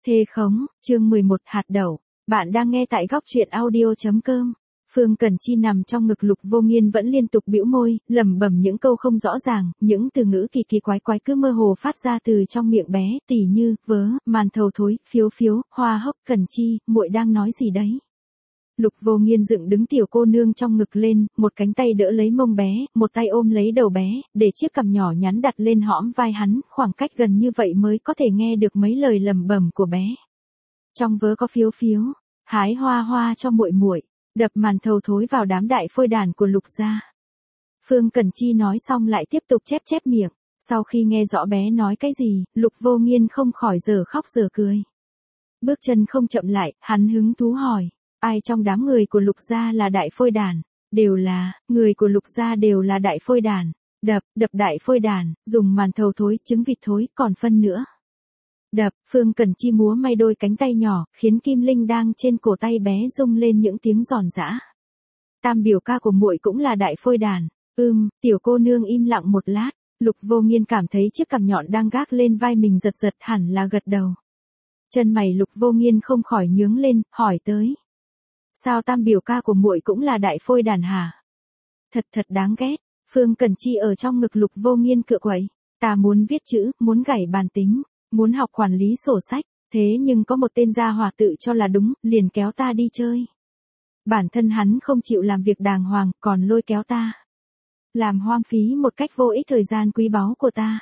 Thê khống, chương 11 hạt đậu. Bạn đang nghe tại góc truyện audio.com. Phương Cẩn Chi nằm trong ngực Lục Vô Nghiên vẫn liên tục bĩu môi, lẩm bẩm những câu không rõ ràng, những từ ngữ kỳ kỳ quái quái cứ mơ hồ phát ra từ trong miệng bé, tỉ như, vớ, màn thầu thối, phiếu phiếu, hoa hốc, Cẩn Chi, muội đang nói gì đấy? Lục Vô Nghiên dựng đứng tiểu cô nương trong ngực lên, một cánh tay đỡ lấy mông bé, một tay ôm lấy đầu bé, để chiếc cằm nhỏ nhắn đặt lên hõm vai hắn, khoảng cách gần như vậy mới có thể nghe được mấy lời lẩm bẩm của bé. Trong vớ có phiếu phiếu, hái hoa hoa cho muội muội, đập màn thầu thối vào đám đại phôi đàn của Lục gia. Phương Cẩn Chi nói xong lại tiếp tục chép chép miệng, sau khi nghe rõ bé nói cái gì, Lục Vô Nghiên không khỏi dở khóc dở cười. Bước chân không chậm lại, hắn hứng thú hỏi. Ai trong đám người của Lục gia là đại phôi đàn? Người của Lục gia đều là đại phôi đàn. Đập đại phôi đàn, dùng màn thầu thối, trứng vịt thối, còn phân nữa. Đập, Phương Cẩn Chi múa may đôi cánh tay nhỏ, khiến kim linh đang trên cổ tay bé rung lên những tiếng giòn giã. Tam biểu ca của muội cũng là đại phôi đàn. Tiểu cô nương im lặng một lát, Lục Vô Nghiên cảm thấy chiếc cằm nhọn đang gác lên vai mình giật giật, hẳn là gật đầu. Chân mày Lục Vô Nghiên không khỏi nhướng lên, hỏi tới. Sao tam biểu ca của muội cũng là đại phôi đàn hả? Thật đáng ghét. Phương Cẩn Chi ở trong ngực Lục Vô Nghiên cựa quậy. Ta muốn viết chữ, muốn gảy bàn tính, muốn học quản lý sổ sách, thế nhưng có một tên gia hỏa tự cho là đúng, liền kéo ta đi chơi. Bản thân hắn không chịu làm việc đàng hoàng, còn lôi kéo ta. Làm hoang phí một cách vô ích thời gian quý báu của ta.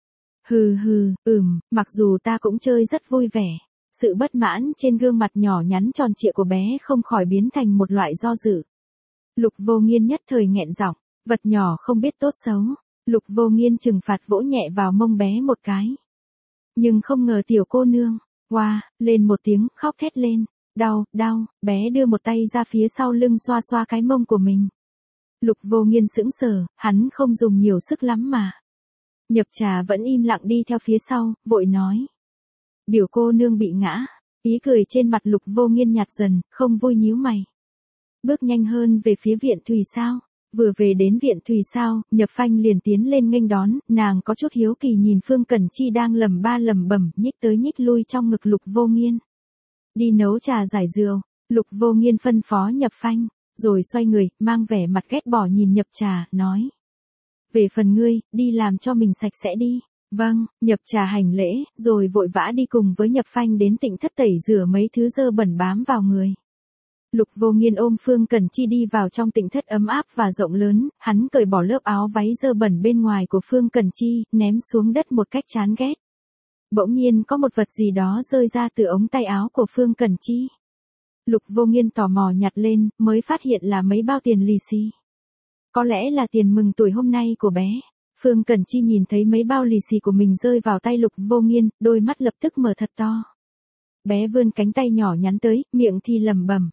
Mặc dù ta cũng chơi rất vui vẻ. Sự bất mãn trên gương mặt nhỏ nhắn tròn trịa của bé không khỏi biến thành một loại do dự. Lục Vô Nghiên nhất thời nghẹn giọng, vật nhỏ không biết tốt xấu. Lục Vô Nghiên trừng phạt vỗ nhẹ vào mông bé một cái. Nhưng không ngờ tiểu cô nương, lên một tiếng, khóc thét lên. Đau, bé đưa một tay ra phía sau lưng xoa xoa cái mông của mình. Lục Vô Nghiên sững sờ, hắn không dùng nhiều sức lắm mà. Nhập Trà vẫn im lặng đi theo phía sau, vội nói. Biểu cô nương bị ngã, ý cười trên mặt Lục Vô Nghiên nhạt dần, không vui nhíu mày. Bước nhanh hơn về phía viện Thùy Sao, vừa về đến viện Thùy Sao, Nhập Phanh liền tiến lên nghênh đón, nàng có chút hiếu kỳ nhìn Phương Cẩn Chi đang lẩm bẩm, nhích tới nhích lui trong ngực Lục Vô Nghiên. Đi nấu trà giải rượu, Lục Vô Nghiên phân phó Nhập Phanh, rồi xoay người, mang vẻ mặt ghét bỏ nhìn Nhập Trà, nói. Về phần ngươi, đi làm cho mình sạch sẽ đi. Vâng, Nhập Trà hành lễ, rồi vội vã đi cùng với Nhập Phanh đến Tịnh Thất tẩy rửa mấy thứ dơ bẩn bám vào người. Lục Vô Nghiên ôm Phương Cẩn Chi đi vào trong Tịnh Thất ấm áp và rộng lớn, hắn cởi bỏ lớp áo váy dơ bẩn bên ngoài của Phương Cẩn Chi, ném xuống đất một cách chán ghét. Bỗng nhiên có một vật gì đó rơi ra từ ống tay áo của Phương Cẩn Chi. Lục Vô Nghiên tò mò nhặt lên, mới phát hiện là mấy bao tiền lì xì. Có lẽ là tiền mừng tuổi hôm nay của bé. Phương Cẩn Chi nhìn thấy mấy bao lì xì của mình rơi vào tay Lục Vô Nghiên, đôi mắt lập tức mở thật to. Bé vươn cánh tay nhỏ nhắn tới, miệng thì lẩm bẩm.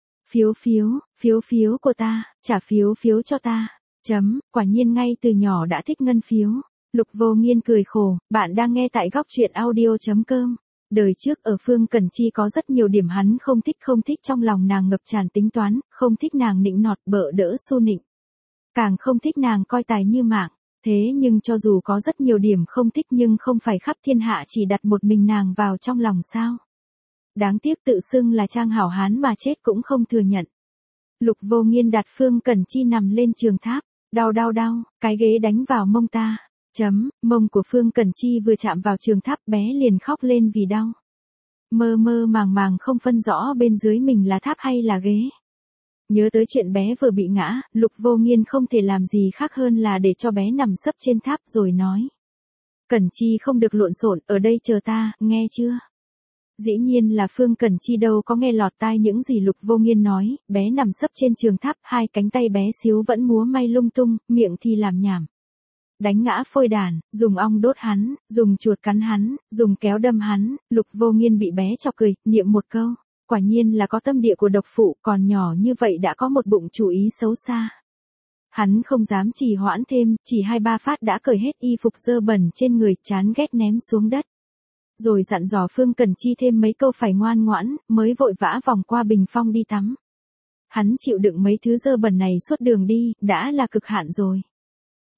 Phiếu phiếu của ta, trả phiếu phiếu cho ta. Quả nhiên ngay từ nhỏ đã thích ngân phiếu. Lục Vô Nghiên cười khổ, bạn đang nghe tại góc truyện audio.com. Đời trước ở Phương Cẩn Chi có rất nhiều điểm hắn không thích, trong lòng nàng ngập tràn tính toán, không thích nàng nịnh nọt bợ đỡ su nịnh. Càng không thích nàng coi tài như mạng. Thế nhưng cho dù có rất nhiều điểm không thích nhưng không phải khắp thiên hạ chỉ đặt một mình nàng vào trong lòng sao. Đáng tiếc tự xưng là trang hảo hán mà chết cũng không thừa nhận. Lục Vô Nghiên đặt Phương Cẩn Chi nằm lên trường tháp. Đau, cái ghế đánh vào mông ta. Mông của Phương Cẩn Chi vừa chạm vào trường tháp bé liền khóc lên vì đau. Mơ màng không phân rõ bên dưới mình là tháp hay là ghế. Nhớ tới chuyện bé vừa bị ngã, Lục Vô Nghiên không thể làm gì khác hơn là để cho bé nằm sấp trên tháp rồi nói. Cẩn Chi không được lộn xộn, ở đây chờ ta, nghe chưa? Dĩ nhiên là Phương Cẩn Chi đâu có nghe lọt tai những gì Lục Vô Nghiên nói, bé nằm sấp trên trường tháp, hai cánh tay bé xíu vẫn múa may lung tung, miệng thì làm nhảm. Đánh ngã phôi đàn, dùng ong đốt hắn, dùng chuột cắn hắn, dùng kéo đâm hắn, Lục Vô Nghiên bị bé chọc cười, niệm một câu. Quả nhiên là có tâm địa của độc phụ, còn nhỏ như vậy đã có một bụng chủ ý xấu xa. Hắn không dám trì hoãn thêm, chỉ 2-3 phát đã cởi hết y phục dơ bẩn trên người, chán ghét ném xuống đất. Rồi dặn dò Phương Cẩn Chi thêm mấy câu phải ngoan ngoãn, mới vội vã vòng qua bình phong đi tắm. Hắn chịu đựng mấy thứ dơ bẩn này suốt đường đi, đã là cực hạn rồi.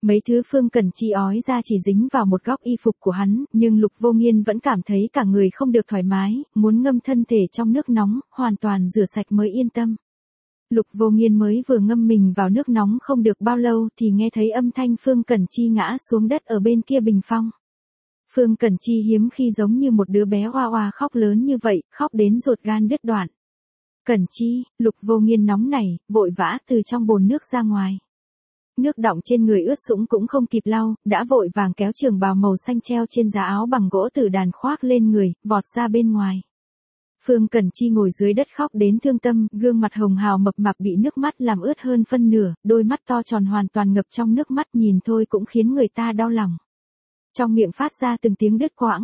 Mấy thứ Phương Cẩn Chi ói ra chỉ dính vào một góc y phục của hắn, nhưng Lục Vô Nghiên vẫn cảm thấy cả người không được thoải mái, muốn ngâm thân thể trong nước nóng, hoàn toàn rửa sạch mới yên tâm. Lục Vô Nghiên mới vừa ngâm mình vào nước nóng không được bao lâu thì nghe thấy âm thanh Phương Cẩn Chi ngã xuống đất ở bên kia bình phong. Phương Cẩn Chi hiếm khi giống như một đứa bé oa oa khóc lớn như vậy, khóc đến ruột gan đứt đoạn. Cẩn Chi, Lục Vô Nghiên nóng nảy, vội vã từ trong bồn nước ra ngoài. Nước đọng trên người ướt sũng cũng không kịp lau, đã vội vàng kéo trường bào màu xanh treo trên giá áo bằng gỗ tử đàn khoác lên người, vọt ra bên ngoài. Phương Cẩn Chi ngồi dưới đất khóc đến thương tâm, gương mặt hồng hào mập mạp bị nước mắt làm ướt hơn phân nửa, đôi mắt to tròn hoàn toàn ngập trong nước mắt, nhìn thôi cũng khiến người ta đau lòng. Trong miệng phát ra từng tiếng đứt quãng.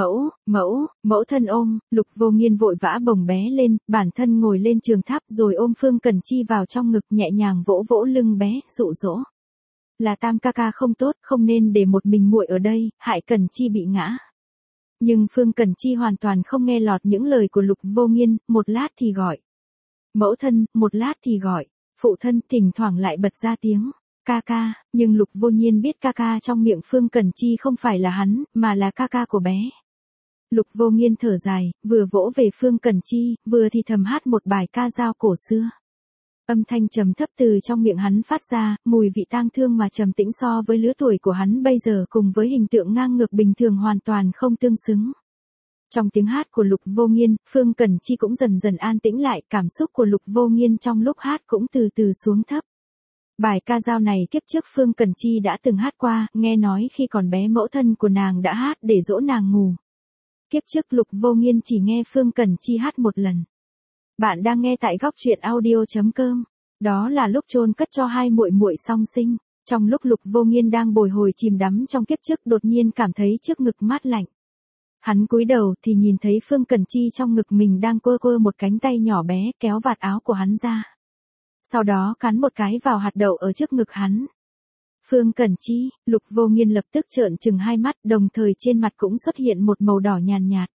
Mẫu thân ôm, Lục Vô Nghiên vội vã bồng bé lên, bản thân ngồi lên trường tháp rồi ôm Phương Cẩn Chi vào trong ngực, nhẹ nhàng vỗ vỗ lưng bé, dụ dỗ. Là Tam ca ca không tốt, không nên để một mình muội ở đây, hại Cẩn Chi bị ngã. Nhưng Phương Cẩn Chi hoàn toàn không nghe lọt những lời của Lục Vô Nghiên, một lát thì gọi mẫu thân, một lát thì gọi phụ thân, thỉnh thoảng lại bật ra tiếng ca ca, nhưng Lục Vô Nghiên biết ca ca trong miệng Phương Cẩn Chi không phải là hắn, mà là ca ca của bé. Lục Vô Nghiên thở dài, vừa vỗ về Phương Cẩn Chi, vừa thì thầm hát một bài ca dao cổ xưa. Âm thanh trầm thấp từ trong miệng hắn phát ra, mùi vị tang thương mà trầm tĩnh so với lứa tuổi của hắn bây giờ cùng với hình tượng ngang ngược bình thường hoàn toàn không tương xứng. Trong tiếng hát của Lục Vô Nghiên, Phương Cẩn Chi cũng dần dần an tĩnh lại, cảm xúc của Lục Vô Nghiên trong lúc hát cũng từ từ xuống thấp. Bài ca dao này kiếp trước Phương Cẩn Chi đã từng hát qua, nghe nói khi còn bé mẫu thân của nàng đã hát để dỗ nàng ngủ. Kiếp trước Lục Vô Nghiên chỉ nghe Phương Cẩn Chi hát một lần. Bạn đang nghe tại góc truyện audio.com. Đó là lúc chôn cất cho hai muội muội song sinh. Trong lúc Lục Vô Nghiên đang bồi hồi chìm đắm trong kiếp trước, đột nhiên cảm thấy trước ngực mát lạnh. Hắn cúi đầu thì nhìn thấy Phương Cẩn Chi trong ngực mình đang quơ quơ một cánh tay nhỏ bé kéo vạt áo của hắn ra. Sau đó cắn một cái vào hạt đậu ở trước ngực hắn. Phương Cẩn Chi, Lục Vô Nghiên lập tức trợn trừng hai mắt, đồng thời trên mặt cũng xuất hiện một màu đỏ nhàn nhạt.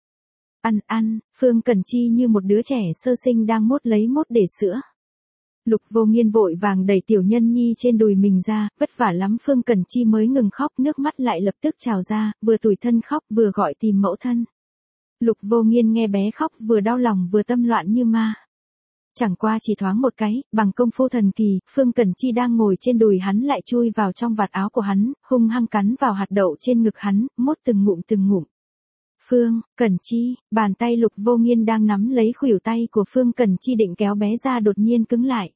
Ăn, Phương Cẩn Chi như một đứa trẻ sơ sinh đang mốt lấy mốt để sữa. Lục Vô Nghiên vội vàng đẩy tiểu nhân nhi trên đùi mình ra, vất vả lắm Phương Cẩn Chi mới ngừng khóc, nước mắt lại lập tức trào ra, vừa tủi thân khóc vừa gọi tìm mẫu thân. Lục Vô Nghiên nghe bé khóc vừa đau lòng vừa tâm loạn như ma. Chẳng qua chỉ thoáng một cái, bằng công phu thần kỳ, Phương Cẩn Chi đang ngồi trên đùi hắn lại chui vào trong vạt áo của hắn, hung hăng cắn vào hạt đậu trên ngực hắn, mốt từng ngụm. Phương Cẩn Chi, bàn tay Lục Vô Nghiên đang nắm lấy khuỷu tay của Phương Cẩn Chi định kéo bé ra đột nhiên cứng lại.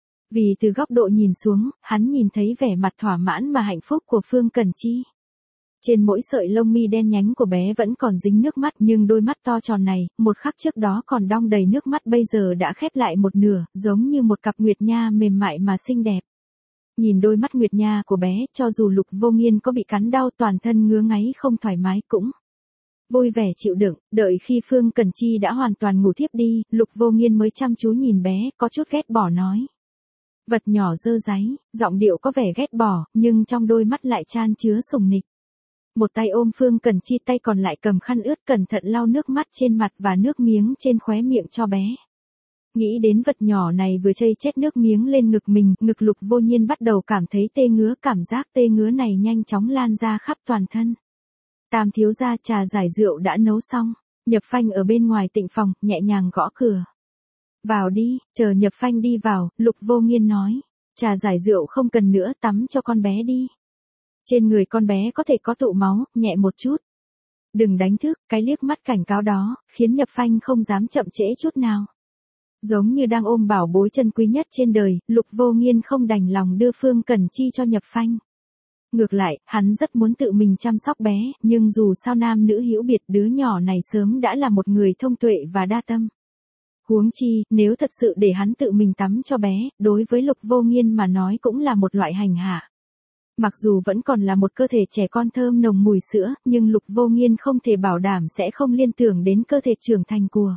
Vì từ góc độ nhìn xuống, hắn nhìn thấy vẻ mặt thỏa mãn mà hạnh phúc của Phương Cẩn Chi. Trên mỗi sợi lông mi đen nhánh của bé vẫn còn dính nước mắt, nhưng đôi mắt to tròn này, một khắc trước đó còn đong đầy nước mắt bây giờ đã khép lại một nửa, giống như một cặp nguyệt nha mềm mại mà xinh đẹp. Nhìn đôi mắt nguyệt nha của bé, cho dù Lục Vô Nghiên có bị cắn đau toàn thân ngứa ngáy không thoải mái cũng vui vẻ chịu đựng. Đợi khi Phương Cẩn Chi đã hoàn toàn ngủ thiếp đi, Lục Vô Nghiên mới chăm chú nhìn bé, có chút ghét bỏ nói. Vật nhỏ dơ dáy, giọng điệu có vẻ ghét bỏ, nhưng trong đôi mắt lại chan chứa sủng nịch. Một tay ôm Phương Cẩn Chi, tay còn lại cầm khăn ướt cẩn thận lau nước mắt trên mặt và nước miếng trên khóe miệng cho bé. Nghĩ đến vật nhỏ này vừa chây chết nước miếng lên ngực mình, ngực Lục Vô Nghiên bắt đầu cảm thấy tê ngứa, cảm giác tê ngứa này nhanh chóng lan ra khắp toàn thân. Tam thiếu gia, trà giải rượu đã nấu xong. Nhập Phanh ở bên ngoài tịnh phòng, nhẹ nhàng gõ cửa. Vào đi, chờ Nhập Phanh đi vào, Lục Vô Nghiên nói. Trà giải rượu không cần nữa, tắm cho con bé đi. Trên người con bé có thể có tụ máu, nhẹ một chút. Đừng đánh thức, cái liếc mắt cảnh cáo đó, khiến Nhập Phanh không dám chậm trễ chút nào. Giống như đang ôm bảo bối chân quý nhất trên đời, Lục Vô Nghiên không đành lòng đưa Phương Cẩn Chi cho Nhập Phanh. Ngược lại, hắn rất muốn tự mình chăm sóc bé, nhưng dù sao nam nữ hữu biệt, đứa nhỏ này sớm đã là một người thông tuệ và đa tâm. Huống chi, nếu thật sự để hắn tự mình tắm cho bé, đối với Lục Vô Nghiên mà nói cũng là một loại hành hạ. Mặc dù vẫn còn là một cơ thể trẻ con thơm nồng mùi sữa, nhưng Lục Vô Nghiên không thể bảo đảm sẽ không liên tưởng đến cơ thể trưởng thành của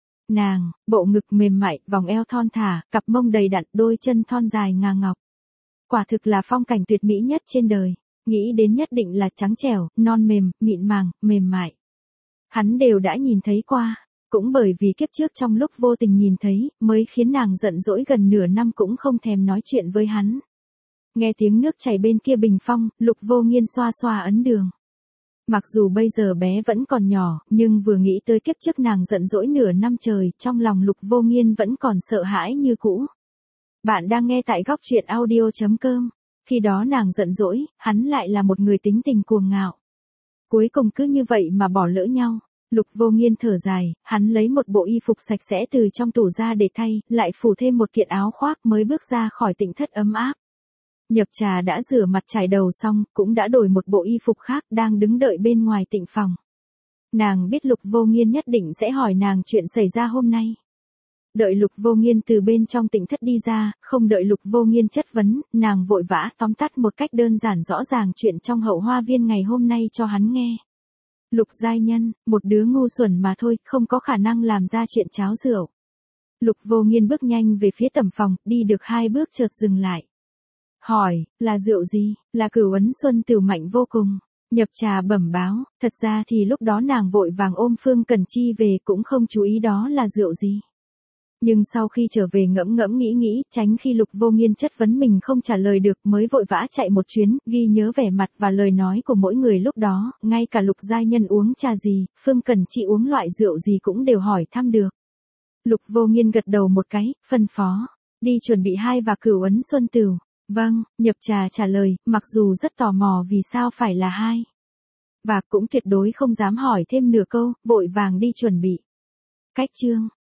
nàng, bộ ngực mềm mại, vòng eo thon thả, cặp mông đầy đặn, đôi chân thon dài ngà ngọc. Quả thực là phong cảnh tuyệt mỹ nhất trên đời, nghĩ đến nhất định là trắng trẻo, non mềm, mịn màng, mềm mại. Hắn đều đã nhìn thấy qua, cũng bởi vì kiếp trước trong lúc vô tình nhìn thấy, mới khiến nàng giận dỗi gần nửa năm cũng không thèm nói chuyện với hắn. Nghe tiếng nước chảy bên kia bình phong, Lục Vô Nghiên xoa xoa ấn đường. Mặc dù bây giờ bé vẫn còn nhỏ, nhưng vừa nghĩ tới kiếp trước nàng giận dỗi nửa năm trời, trong lòng Lục Vô Nghiên vẫn còn sợ hãi như cũ. Bạn đang nghe tại góc truyện audio.com. Khi đó nàng giận dỗi, hắn lại là một người tính tình cuồng ngạo. Cuối cùng cứ như vậy mà bỏ lỡ nhau. Lục Vô Nghiên thở dài, hắn lấy một bộ y phục sạch sẽ từ trong tủ ra để thay, lại phủ thêm một kiện áo khoác mới bước ra khỏi tịnh thất ấm áp. Nhập Trà đã rửa mặt chải đầu xong, cũng đã đổi một bộ y phục khác đang đứng đợi bên ngoài tịnh phòng. Nàng biết Lục Vô Nghiên nhất định sẽ hỏi nàng chuyện xảy ra hôm nay. Đợi Lục Vô Nghiên từ bên trong tịnh thất đi ra, không đợi Lục Vô Nghiên chất vấn, nàng vội vã tóm tắt một cách đơn giản rõ ràng chuyện trong Hậu Hoa Viên ngày hôm nay cho hắn nghe. Lục giai nhân, một đứa ngu xuẩn mà thôi, không có khả năng làm ra chuyện cháo rượu. Lục Vô Nghiên bước nhanh về phía tầm phòng, đi được 2 bước chợt dừng lại. Hỏi, là rượu gì? Là Cửu Ấn Xuân Tửu mạnh vô cùng. Nhập Trà bẩm báo, thật ra thì lúc đó nàng vội vàng ôm Phương Cẩn Chi về cũng không chú ý đó là rượu gì. Nhưng sau khi trở về ngẫm ngẫm nghĩ, tránh khi Lục Vô Nghiên chất vấn mình không trả lời được mới vội vã chạy một chuyến, ghi nhớ vẻ mặt và lời nói của mỗi người lúc đó, ngay cả Lục giai nhân uống trà gì, Phương Cẩn Chi uống loại rượu gì cũng đều hỏi thăm được. Lục Vô Nghiên gật đầu một cái, phân phó, đi chuẩn bị 2 và Cửu Ấn Xuân Tửu. Vâng, Nhập Trà trả lời, mặc dù rất tò mò vì sao phải là 2. Và cũng tuyệt đối không dám hỏi thêm nửa câu, vội vàng đi chuẩn bị. Cách chương